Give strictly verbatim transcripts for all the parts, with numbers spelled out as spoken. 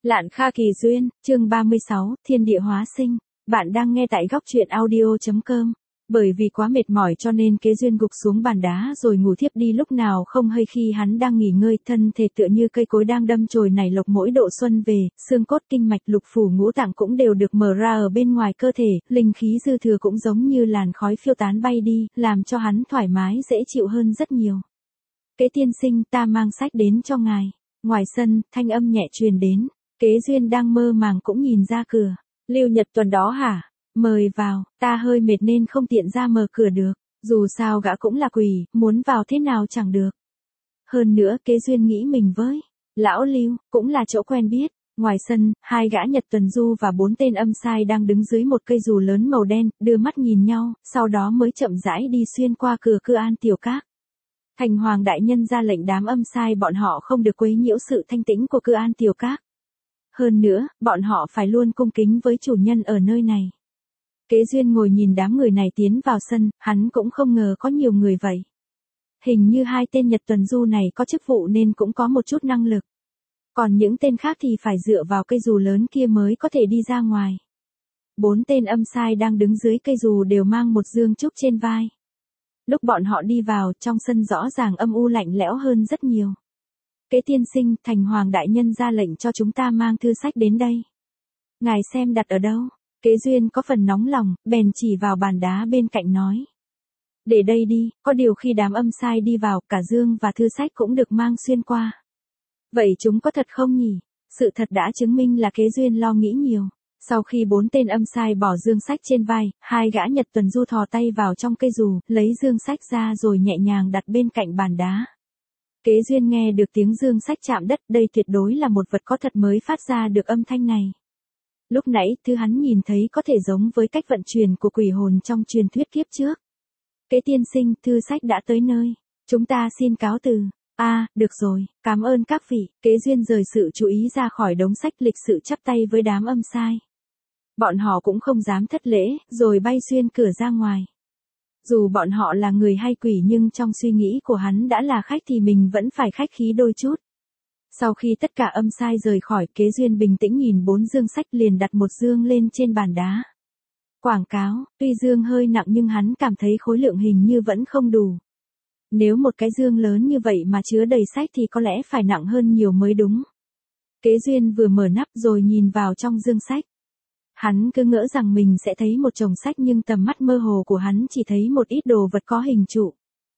Lạn Kha Kỳ Duyên, chương ba mươi sáu, Thiên địa hóa sinh. Bạn đang nghe tại góc truyện audio chấm com. Bởi vì quá mệt mỏi cho nên Kế Duyên gục xuống bàn đá rồi ngủ thiếp đi lúc nào không hay. Khi hắn đang nghỉ ngơi, thân thể tựa như cây cối đang đâm chồi nảy lộc mỗi độ xuân về, xương cốt kinh mạch lục phủ ngũ tạng cũng đều được mở ra ở bên ngoài cơ thể, linh khí dư thừa cũng giống như làn khói phiêu tán bay đi, làm cho hắn thoải mái dễ chịu hơn rất nhiều. Kế tiên sinh, ta mang sách đến cho ngài. Ngoài sân, thanh âm nhẹ truyền đến. Kế Duyên đang mơ màng cũng nhìn ra cửa. Lưu Nhật Tuần đó hả? Mời vào, ta hơi mệt nên không tiện ra mở cửa được. Dù sao gã cũng là quỷ, muốn vào thế nào chẳng được. Hơn nữa Kế Duyên nghĩ mình với lão Lưu, cũng là chỗ quen biết. Ngoài sân, hai gã Nhật Tuần Du và bốn tên âm sai đang đứng dưới một cây dù lớn màu đen, đưa mắt nhìn nhau, sau đó mới chậm rãi đi xuyên qua cửa Cư An Tiểu Các. Thành Hoàng đại nhân ra lệnh đám âm sai bọn họ không được quấy nhiễu sự thanh tĩnh của Cư An Tiểu Các. Hơn nữa, bọn họ phải luôn cung kính với chủ nhân ở nơi này. Kế Duyên ngồi nhìn đám người này tiến vào sân, hắn cũng không ngờ có nhiều người vậy. Hình như hai tên Nhật Tuần Du này có chức vụ nên cũng có một chút năng lực. Còn những tên khác thì phải dựa vào cây dù lớn kia mới có thể đi ra ngoài. Bốn tên âm sai đang đứng dưới cây dù đều mang một dương trúc trên vai. Lúc bọn họ đi vào, trong sân rõ ràng âm u lạnh lẽo hơn rất nhiều. Kế tiên sinh, Thành Hoàng đại nhân ra lệnh cho chúng ta mang thư sách đến đây. Ngài xem đặt ở đâu? Kế Duyên có phần nóng lòng, bèn chỉ vào bàn đá bên cạnh nói. Để đây đi, có điều khi đám âm sai đi vào, cả dương và thư sách cũng được mang xuyên qua. Vậy chúng có thật không nhỉ? Sự thật đã chứng minh là Kế Duyên lo nghĩ nhiều. Sau khi bốn tên âm sai bỏ dương sách trên vai, hai gã Nhật Tuần Du thò tay vào trong cây dù, lấy dương sách ra rồi nhẹ nhàng đặt bên cạnh bàn đá. Kế Duyên nghe được tiếng dương sách chạm đất, đây tuyệt đối là một vật có thật mới phát ra được âm thanh này. Lúc nãy, thứ hắn nhìn thấy có thể giống với cách vận chuyển của quỷ hồn trong truyền thuyết kiếp trước. Kế tiên sinh, thư sách đã tới nơi. Chúng ta xin cáo từ. A, à, được rồi, cảm ơn các vị. Kế Duyên rời sự chú ý ra khỏi đống sách, lịch sự chắp tay với đám âm sai. Bọn họ cũng không dám thất lễ, rồi bay xuyên cửa ra ngoài. Dù bọn họ là người hay quỷ nhưng trong suy nghĩ của hắn đã là khách thì mình vẫn phải khách khí đôi chút. Sau khi tất cả âm sai rời khỏi, Kế Duyên bình tĩnh nhìn bốn dương sách liền đặt một dương lên trên bàn đá. Quảng cáo, tuy dương hơi nặng nhưng hắn cảm thấy khối lượng hình như vẫn không đủ. Nếu một cái dương lớn như vậy mà chứa đầy sách thì có lẽ phải nặng hơn nhiều mới đúng. Kế Duyên vừa mở nắp rồi nhìn vào trong dương sách. Hắn cứ ngỡ rằng mình sẽ thấy một chồng sách nhưng tầm mắt mơ hồ của hắn chỉ thấy một ít đồ vật có hình trụ.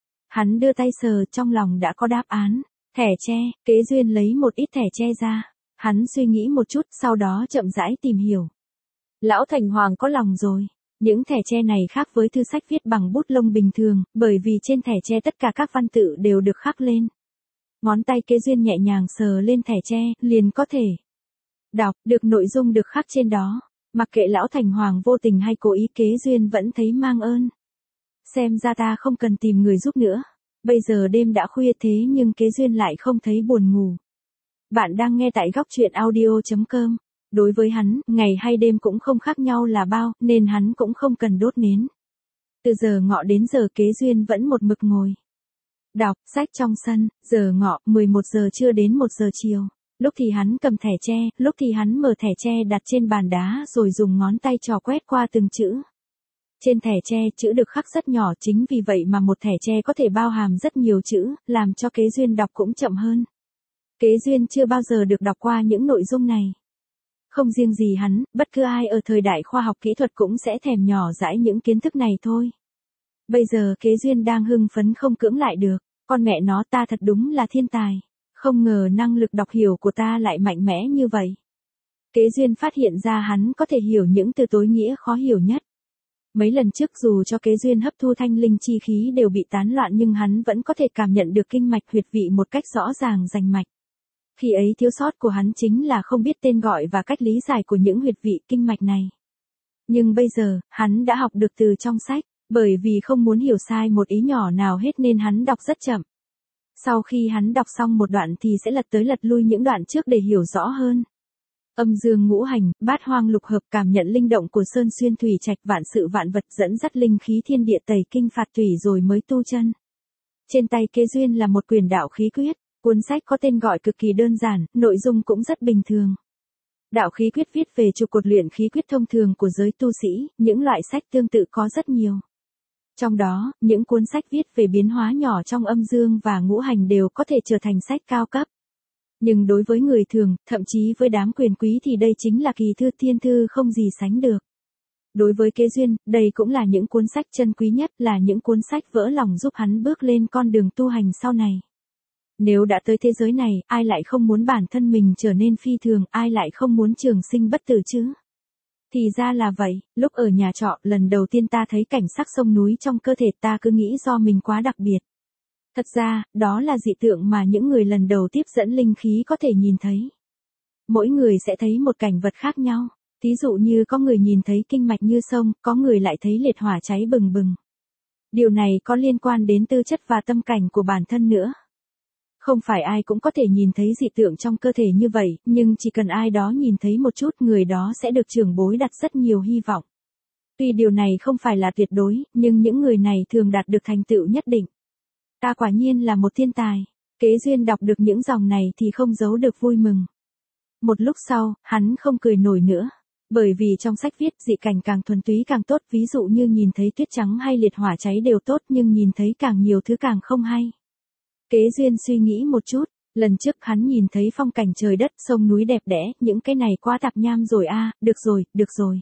Hắn đưa tay sờ, trong lòng đã có đáp án. Thẻ tre. Kế Duyên lấy một ít thẻ tre ra. Hắn suy nghĩ một chút, sau đó chậm rãi tìm hiểu. Lão Thành Hoàng có lòng rồi. Những thẻ tre này khác với thư sách viết bằng bút lông bình thường, bởi vì trên thẻ tre tất cả các văn tự đều được khắc lên. Ngón tay Kế Duyên nhẹ nhàng sờ lên thẻ tre, liền có thể đọc được nội dung được khắc trên đó. Mặc kệ Lão Thành Hoàng vô tình hay cố ý, Kế Duyên vẫn thấy mang ơn. Xem ra ta không cần tìm người giúp nữa. Bây giờ đêm đã khuya thế nhưng Kế Duyên lại không thấy buồn ngủ. Bạn đang nghe tại góc truyện audio chấm com. Đối với hắn, ngày hay đêm cũng không khác nhau là bao, nên hắn cũng không cần đốt nến. Từ giờ ngọ đến giờ Kế Duyên vẫn một mực ngồi đọc sách trong sân, giờ ngọ, mười một giờ trưa đến một giờ chiều. Lúc thì hắn cầm thẻ tre, lúc thì hắn mở thẻ tre đặt trên bàn đá rồi dùng ngón tay trò quét qua từng chữ. Trên thẻ tre, chữ được khắc rất nhỏ, chính vì vậy mà một thẻ tre có thể bao hàm rất nhiều chữ, làm cho Kế Duyên đọc cũng chậm hơn. Kế Duyên chưa bao giờ được đọc qua những nội dung này. Không riêng gì hắn, bất cứ ai ở thời đại khoa học kỹ thuật cũng sẽ thèm nhỏ dãi những kiến thức này thôi. Bây giờ Kế Duyên đang hưng phấn không cưỡng lại được. Con mẹ nó, ta thật đúng là thiên tài. Không ngờ năng lực đọc hiểu của ta lại mạnh mẽ như vậy. Kế Duyên phát hiện ra hắn có thể hiểu những từ tối nghĩa khó hiểu nhất. Mấy lần trước dù cho Kế Duyên hấp thu thanh linh chi khí đều bị tán loạn nhưng hắn vẫn có thể cảm nhận được kinh mạch huyệt vị một cách rõ ràng rành mạch. Khi ấy thiếu sót của hắn chính là không biết tên gọi và cách lý giải của những huyệt vị kinh mạch này. Nhưng bây giờ, hắn đã học được từ trong sách, bởi vì không muốn hiểu sai một ý nhỏ nào hết nên hắn đọc rất chậm. Sau khi hắn đọc xong một đoạn thì sẽ lật tới lật lui những đoạn trước để hiểu rõ hơn. Âm dương ngũ hành, bát hoang lục hợp, cảm nhận linh động của sơn xuyên thủy trạch, vạn sự vạn vật, dẫn dắt linh khí thiên địa, tẩy kinh phạt thủy rồi mới tu chân. Trên tay Kế Duyên là một quyển đạo khí quyết, cuốn sách có tên gọi cực kỳ đơn giản, nội dung cũng rất bình thường. Đạo khí quyết viết về trụ cột luyện khí quyết thông thường của giới tu sĩ, những loại sách tương tự có rất nhiều. Trong đó, những cuốn sách viết về biến hóa nhỏ trong âm dương và ngũ hành đều có thể trở thành sách cao cấp. Nhưng đối với người thường, thậm chí với đám quyền quý thì đây chính là kỳ thư thiên thư không gì sánh được. Đối với Kế Duyên, đây cũng là những cuốn sách chân quý nhất, là những cuốn sách vỡ lòng giúp hắn bước lên con đường tu hành sau này. Nếu đã tới thế giới này, ai lại không muốn bản thân mình trở nên phi thường, ai lại không muốn trường sinh bất tử chứ? Thì ra là vậy, lúc ở nhà trọ, lần đầu tiên ta thấy cảnh sắc sông núi trong cơ thể ta cứ nghĩ do mình quá đặc biệt. Thật ra, đó là dị tượng mà những người lần đầu tiếp dẫn linh khí có thể nhìn thấy. Mỗi người sẽ thấy một cảnh vật khác nhau. Thí dụ như có người nhìn thấy kinh mạch như sông, có người lại thấy liệt hỏa cháy bừng bừng. Điều này có liên quan đến tư chất và tâm cảnh của bản thân nữa. Không phải ai cũng có thể nhìn thấy dị tượng trong cơ thể như vậy, nhưng chỉ cần ai đó nhìn thấy một chút, người đó sẽ được trưởng bối đặt rất nhiều hy vọng. Tuy điều này không phải là tuyệt đối, nhưng những người này thường đạt được thành tựu nhất định. Ta quả nhiên là một thiên tài. Kế Duyên đọc được những dòng này thì không giấu được vui mừng. Một lúc sau, hắn không cười nổi nữa. Bởi vì trong sách viết dị cảnh càng thuần túy càng tốt, ví dụ như nhìn thấy tuyết trắng hay liệt hỏa cháy đều tốt, nhưng nhìn thấy càng nhiều thứ càng không hay. Kế Duyên suy nghĩ một chút, lần trước hắn nhìn thấy phong cảnh trời đất sông núi đẹp đẽ, những cái này quá tạp nham rồi a, à, được rồi, được rồi.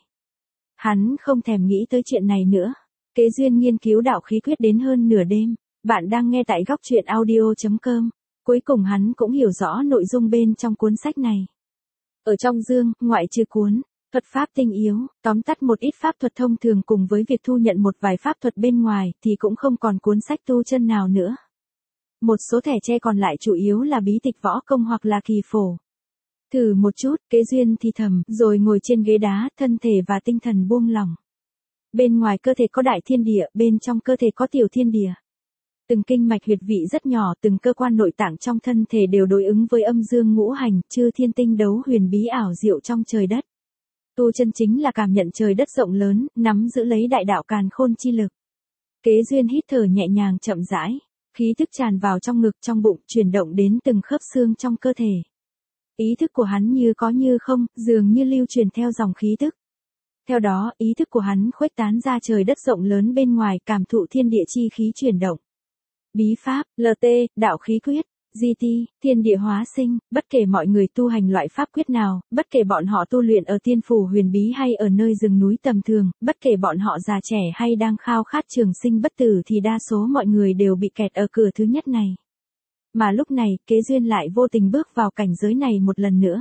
Hắn không thèm nghĩ tới chuyện này nữa. Kế Duyên nghiên cứu đạo khí quyết đến hơn nửa đêm. Bạn đang nghe tại góc truyện audio chấm com. Cuối cùng hắn cũng hiểu rõ nội dung bên trong cuốn sách này. Ở trong dương, ngoại trừ cuốn thuật pháp tinh yếu, tóm tắt một ít pháp thuật thông thường cùng với việc thu nhận một vài pháp thuật bên ngoài thì cũng không còn cuốn sách tu chân nào nữa. Một số thẻ tre còn lại chủ yếu là bí tịch võ công hoặc là kỳ phổ. Thử một chút, Kế Duyên thì thầm, rồi ngồi trên ghế đá, thân thể và tinh thần buông lỏng. Bên ngoài cơ thể có đại thiên địa, bên trong cơ thể có tiểu thiên địa. Từng kinh mạch huyệt vị rất nhỏ, từng cơ quan nội tạng trong thân thể đều đối ứng với âm dương ngũ hành, chư thiên tinh đấu huyền bí ảo diệu trong trời đất. Tu chân chính là cảm nhận trời đất rộng lớn, nắm giữ lấy đại đạo càn khôn chi lực. Kế Duyên hít thở nhẹ nhàng chậm rãi, khí thức tràn vào trong ngực trong bụng, chuyển động đến từng khớp xương trong cơ thể. Ý thức của hắn như có như không, dường như lưu truyền theo dòng khí thức. Theo đó, ý thức của hắn khuếch tán ra trời đất rộng lớn bên ngoài, cảm thụ thiên địa chi khí chuyển động. Bí pháp, lờ tê, đạo khí quyết, giê tê, thiên địa hóa sinh, bất kể mọi người tu hành loại pháp quyết nào, bất kể bọn họ tu luyện ở tiên phủ huyền bí hay ở nơi rừng núi tầm thường, bất kể bọn họ già trẻ hay đang khao khát trường sinh bất tử thì đa số mọi người đều bị kẹt ở cửa thứ nhất này. Mà lúc này, Kế Duyên lại vô tình bước vào cảnh giới này một lần nữa.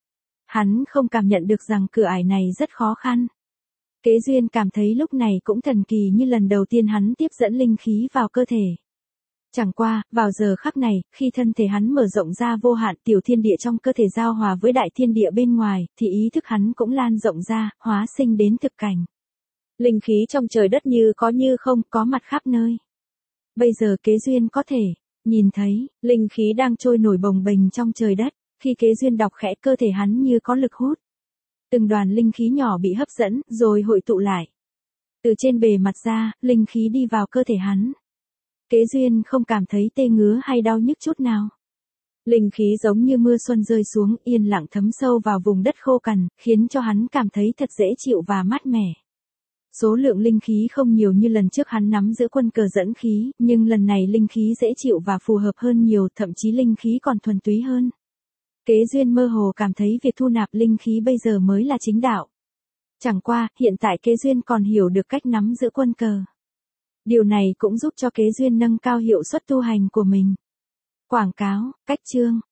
Hắn không cảm nhận được rằng cửa ải này rất khó khăn. Kế Duyên cảm thấy lúc này cũng thần kỳ như lần đầu tiên hắn tiếp dẫn linh khí vào cơ thể. Chẳng qua, vào giờ khắc này, khi thân thể hắn mở rộng ra vô hạn, tiểu thiên địa trong cơ thể giao hòa với đại thiên địa bên ngoài, thì ý thức hắn cũng lan rộng ra, hóa sinh đến thực cảnh. Linh khí trong trời đất như có như không, có mặt khắp nơi. Bây giờ Kế Duyên có thể nhìn thấy, linh khí đang trôi nổi bồng bềnh trong trời đất, khi Kế Duyên đọc khẽ cơ thể hắn như có lực hút. Từng đoàn linh khí nhỏ bị hấp dẫn, rồi hội tụ lại. Từ trên bề mặt ra, linh khí đi vào cơ thể hắn. Kế Duyên không cảm thấy tê ngứa hay đau nhức chút nào. Linh khí giống như mưa xuân rơi xuống, yên lặng thấm sâu vào vùng đất khô cằn, khiến cho hắn cảm thấy thật dễ chịu và mát mẻ. Số lượng linh khí không nhiều như lần trước hắn nắm giữ quân cờ dẫn khí, nhưng lần này linh khí dễ chịu và phù hợp hơn nhiều, thậm chí linh khí còn thuần túy hơn. Kế Duyên mơ hồ cảm thấy việc thu nạp linh khí bây giờ mới là chính đạo. Chẳng qua, hiện tại Kế Duyên còn hiểu được cách nắm giữ quân cờ. Điều này cũng giúp cho Kế Duyên nâng cao hiệu suất tu hành của mình. Quảng cáo, cách chương,